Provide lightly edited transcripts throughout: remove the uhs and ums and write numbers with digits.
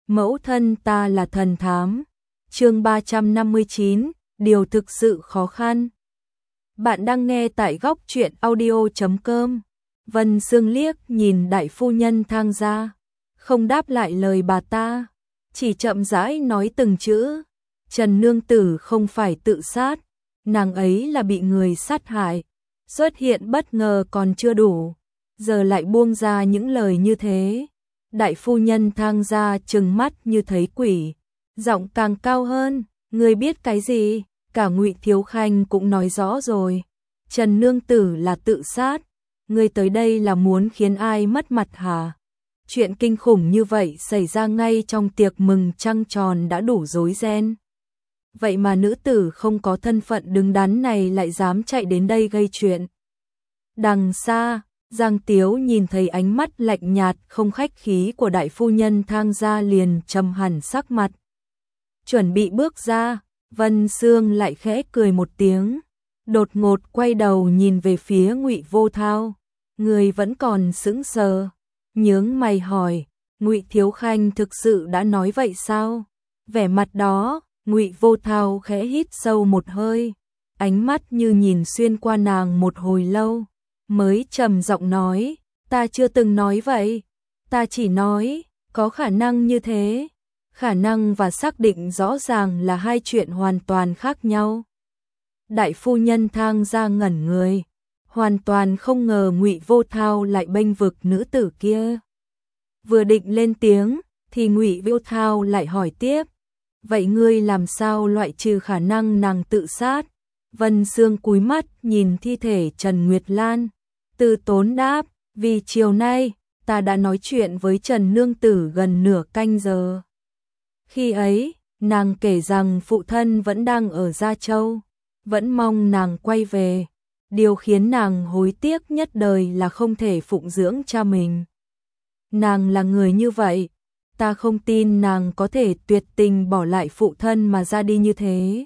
Mẫu thân ta là thần thám. Chương 359, điều thực sự khó khăn. Bạn đang nghe tại góc truyện audio.com. Vân Sương liếc nhìn đại phu nhân Thang gia, không đáp lại lời bà ta, chỉ chậm rãi nói từng chữ. Trần nương tử không phải tự sát, nàng ấy là bị người sát hại. Xuất hiện bất ngờ còn chưa đủ, giờ lại buông ra những lời như thế. Đại phu nhân Thang gia trừng mắt như thấy quỷ, giọng càng cao hơn, ngươi biết cái gì? Cả Ngụy Thiếu Khanh cũng nói rõ rồi, Trần nương tử là tự sát, ngươi tới đây là muốn khiến ai mất mặt hả? Chuyện kinh khủng như vậy xảy ra ngay trong tiệc mừng trăng tròn đã đủ rối ren. Vậy mà nữ tử không có thân phận đứng đắn này lại dám chạy đến đây gây chuyện. Đằng xa, Giang Tiếu nhìn thấy ánh mắt lạnh nhạt không khách khí của đại phu nhân Thang gia liền trầm hẳn sắc mặt. Chuẩn bị bước ra, Vân Sương lại khẽ cười một tiếng, đột ngột quay đầu nhìn về phía Ngụy Vô Thao. Người vẫn còn sững sờ, nhướng mày hỏi, Ngụy Thiếu Khanh thực sự đã nói vậy sao? Vẻ mặt đó, Ngụy Vô Thao khẽ hít sâu một hơi, ánh mắt như nhìn xuyên qua nàng một hồi lâu, mới trầm giọng nói, ta chưa từng nói vậy, ta chỉ nói, có khả năng như thế. Khả năng và xác định rõ ràng là hai chuyện hoàn toàn khác nhau. Đại phu nhân Thang gia ngẩn người, hoàn toàn không ngờ Ngụy Vô Thao lại bênh vực nữ tử kia. Vừa định lên tiếng, thì Ngụy Vô Thao lại hỏi tiếp, vậy ngươi làm sao loại trừ khả năng nàng tự sát? Vân Sương cúi mắt nhìn thi thể Trần Nguyệt Lan, từ tốn đáp, vì chiều nay, ta đã nói chuyện với Trần nương tử gần nửa canh giờ. Khi ấy, nàng kể rằng phụ thân vẫn đang ở Gia Châu, vẫn mong nàng quay về. Điều khiến nàng hối tiếc nhất đời là không thể phụng dưỡng cha mình. Nàng là người như vậy, ta không tin nàng có thể tuyệt tình bỏ lại phụ thân mà ra đi như thế.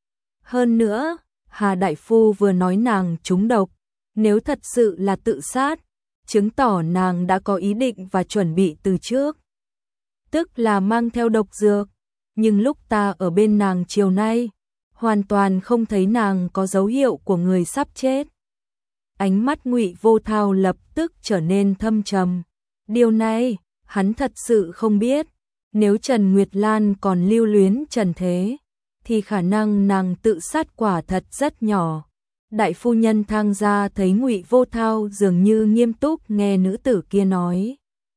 Hơn nữa, Hà Đại Phu vừa nói nàng trúng độc, nếu thật sự là tự sát, chứng tỏ nàng đã có ý định và chuẩn bị từ trước. Tức là mang theo độc dược, nhưng lúc ta ở bên nàng chiều nay, hoàn toàn không thấy nàng có dấu hiệu của người sắp chết. Ánh mắt Ngụy Vô Thao lập tức trở nên thâm trầm. Điều này, hắn thật sự không biết. Nếu Trần Nguyệt Lan còn lưu luyến trần thế, thì khả năng nàng tự sát quả thật rất nhỏ. Đại phu nhân Thang gia thấy Ngụy Vô Thao dường như nghiêm túc nghe nữ tử kia nói,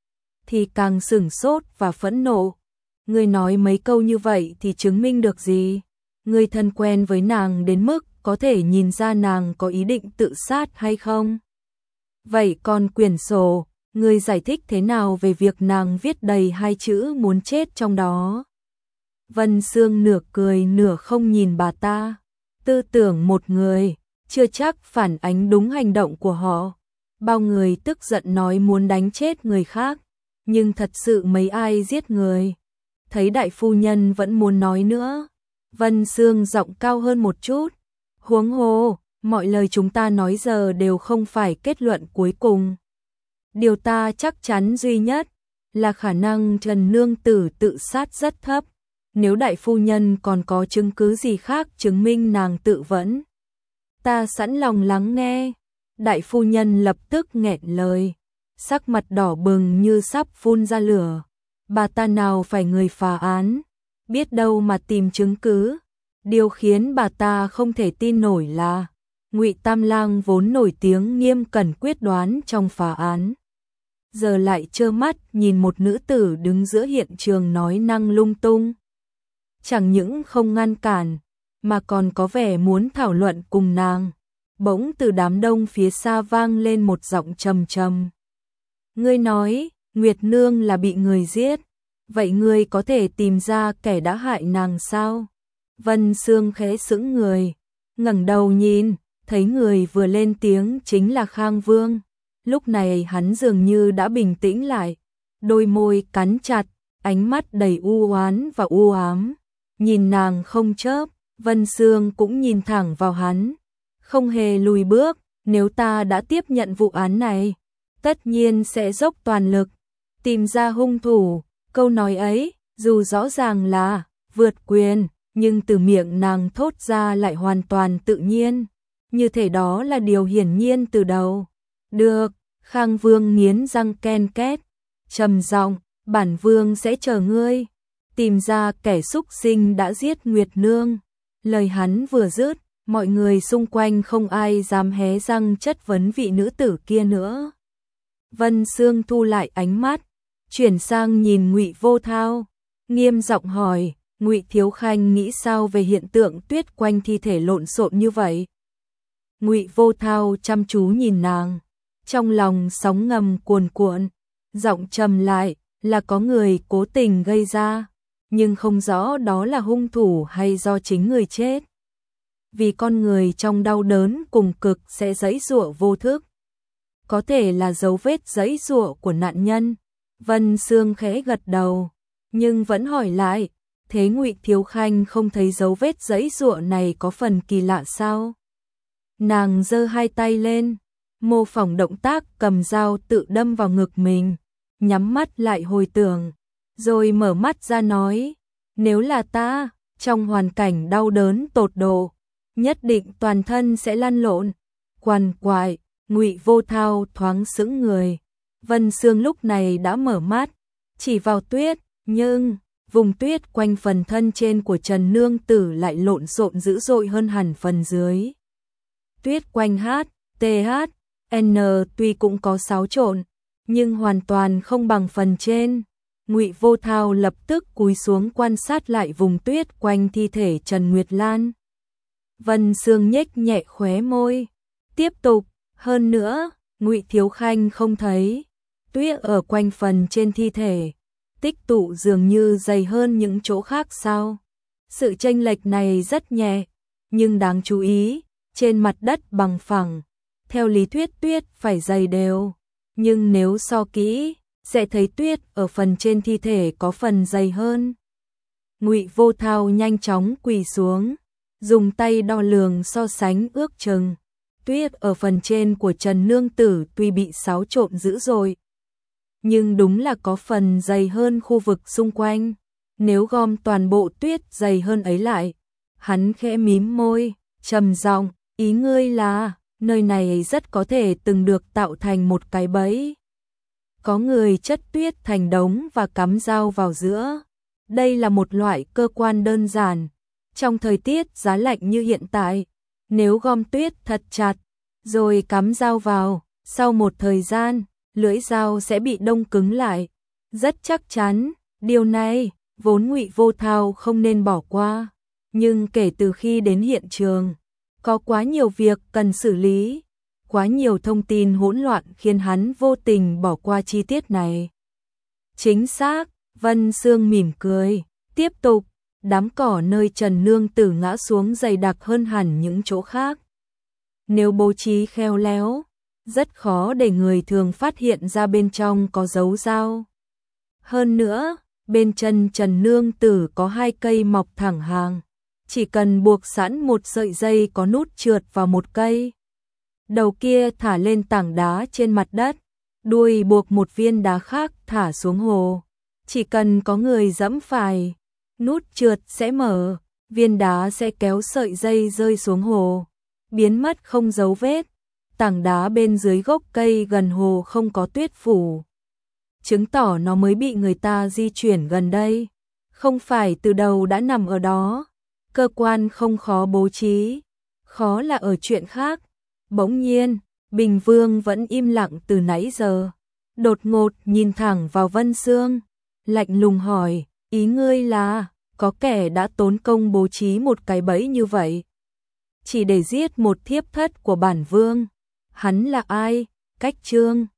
thì càng sửng sốt và phẫn nộ. Ngươi nói mấy câu như vậy thì chứng minh được gì? Ngươi thân quen với nàng đến mức có thể nhìn ra nàng có ý định tự sát hay không? Vậy còn quyển sổ, ngươi giải thích thế nào về việc nàng viết đầy hai chữ muốn chết trong đó? Vân Sương nửa cười nửa không nhìn bà ta. Tư tưởng một người, chưa chắc phản ánh đúng hành động của họ. Bao người tức giận nói muốn đánh chết người khác, nhưng thật sự mấy ai giết người? Thấy đại phu nhân vẫn muốn nói nữa, Vân Sương giọng cao hơn một chút, huống hồ, mọi lời chúng ta nói giờ đều không phải kết luận cuối cùng. Điều ta chắc chắn duy nhất là khả năng Trần nương tử tự sát rất thấp. Nếu đại phu nhân còn có chứng cứ gì khác chứng minh nàng tự vẫn, ta sẵn lòng lắng nghe. Đại phu nhân lập tức nghẹn lời, sắc mặt đỏ bừng như sắp phun ra lửa. Bà ta nào phải người phá án, biết đâu mà tìm chứng cứ. Điều khiến bà ta không thể tin nổi là Ngụy Tam Lang vốn nổi tiếng nghiêm cẩn quyết đoán trong phá án, giờ lại trơ mắt nhìn một nữ tử đứng giữa hiện trường nói năng lung tung. Chẳng những không ngăn cản, mà còn có vẻ muốn thảo luận cùng nàng. Bỗng từ đám đông phía xa vang lên một giọng trầm trầm. Ngươi nói, Nguyệt Nương là bị người giết, vậy ngươi có thể tìm ra kẻ đã hại nàng sao? Vân Sương khẽ sững người, ngẩng đầu nhìn, thấy người vừa lên tiếng chính là Khang Vương. Lúc này hắn dường như đã bình tĩnh lại, đôi môi cắn chặt, ánh mắt đầy u oán và u ám, nhìn nàng không chớp. Vân Sương cũng nhìn thẳng vào hắn, không hề lùi bước. Nếu ta đã tiếp nhận vụ án này, tất nhiên sẽ dốc toàn lực tìm ra hung thủ. Câu nói ấy Dù rõ ràng là vượt quyền, nhưng từ miệng nàng thốt ra lại hoàn toàn tự nhiên, như thể đó là điều hiển nhiên từ đầu. Được, Khang Vương nghiến răng ken két, trầm giọng, bản vương sẽ chờ ngươi, tìm ra kẻ xúc sinh đã giết Nguyệt Nương. Lời hắn vừa dứt, mọi người xung quanh không ai dám hé răng chất vấn vị nữ tử kia nữa. Vân Sương thu lại ánh mắt, chuyển sang nhìn Ngụy Vô Thao, nghiêm giọng hỏi, Ngụy Thiếu Khanh nghĩ sao về hiện tượng tuyết quanh thi thể lộn xộn như vậy? Ngụy Vô Thao chăm chú nhìn nàng, trong lòng sóng ngầm cuồn cuộn, giọng trầm lại, là có người cố tình gây ra, nhưng không rõ đó là hung thủ hay do chính người chết. Vì con người trong đau đớn cùng cực sẽ giãy giụa vô thức. Có thể là dấu vết giãy giụa của nạn nhân. Vân Sương khẽ gật đầu, nhưng vẫn hỏi lại, thế Ngụy Thiếu Khanh không thấy dấu vết giãy giụa này có phần kỳ lạ sao? Nàng giơ hai tay lên, mô phỏng động tác cầm dao tự đâm vào ngực mình, nhắm mắt lại hồi tưởng, rồi mở mắt ra nói, nếu là ta, trong hoàn cảnh đau đớn tột độ, nhất định toàn thân sẽ lăn lộn, quằn quại. Ngụy Vô Thao thoáng sững người. Vân Sương lúc này đã mở mắt, chỉ vào tuyết, nhưng vùng tuyết quanh phần thân trên của Trần Nương Tử lại lộn xộn dữ dội hơn hẳn phần dưới. Tuyết quanh THN tuy cũng có xáo trộn, nhưng hoàn toàn không bằng phần trên. Ngụy Vô Thao lập tức cúi xuống quan sát lại vùng tuyết quanh thi thể Trần Nguyệt Lan. Vân Sương nhếch nhẹ khóe môi, tiếp tục, hơn nữa, Ngụy Thiếu Khanh không thấy tuyết ở quanh phần trên thi thể, tích tụ dường như dày hơn những chỗ khác sao? Sự chênh lệch này rất nhẹ, nhưng đáng chú ý, trên mặt đất bằng phẳng, theo lý thuyết tuyết phải dày đều, nhưng nếu so kỹ, sẽ thấy tuyết ở phần trên thi thể có phần dày hơn. Ngụy Vô Thao nhanh chóng quỳ xuống, dùng tay đo lường so sánh ước chừng. Tuyết ở phần trên của Trần Nương Tử tuy bị xáo trộn dữ dội, nhưng đúng là có phần dày hơn khu vực xung quanh. Nếu gom toàn bộ tuyết dày hơn ấy lại, hắn khẽ mím môi, trầm giọng, ý ngươi là, nơi này rất có thể từng được tạo thành một cái bẫy. Có người chất tuyết thành đống và cắm dao vào giữa. Đây là một loại cơ quan đơn giản. Trong thời tiết giá lạnh như hiện tại, nếu gom tuyết thật chặt, rồi cắm dao vào, sau một thời gian, lưỡi dao sẽ bị đông cứng lại. Rất chắc chắn, điều này, vốn Ngụy Vô Thao không nên bỏ qua. Nhưng kể từ khi đến hiện trường, có quá nhiều việc cần xử lý, quá nhiều thông tin hỗn loạn khiến hắn vô tình bỏ qua chi tiết này. Chính xác, Vân Sương mỉm cười, tiếp tục, đám cỏ nơi Trần Nương Tử ngã xuống dày đặc hơn hẳn những chỗ khác. Nếu bố trí khéo léo, rất khó để người thường phát hiện ra bên trong có dấu dao. Hơn nữa, bên chân Trần Nương Tử có hai cây mọc thẳng hàng, chỉ cần buộc sẵn một sợi dây có nút trượt vào một cây. Đầu kia thả lên tảng đá trên mặt đất, đuôi buộc một viên đá khác thả xuống hồ. Chỉ cần có người giẫm phải, nút trượt sẽ mở, viên đá sẽ kéo sợi dây rơi xuống hồ, biến mất không dấu vết. Tảng đá bên dưới gốc cây gần hồ không có tuyết phủ, chứng tỏ nó mới bị người ta di chuyển gần đây, không phải từ đầu đã nằm ở đó. Cơ quan không khó bố trí, khó là ở chuyện khác. Bỗng nhiên, Bình Vương vẫn im lặng từ nãy giờ, đột ngột nhìn thẳng vào Vân Sương, lạnh lùng hỏi, ý ngươi là, có kẻ đã tốn công bố trí một cái bẫy như vậy, chỉ để giết một thiếp thất của bản vương. Hắn là ai? Cách Trương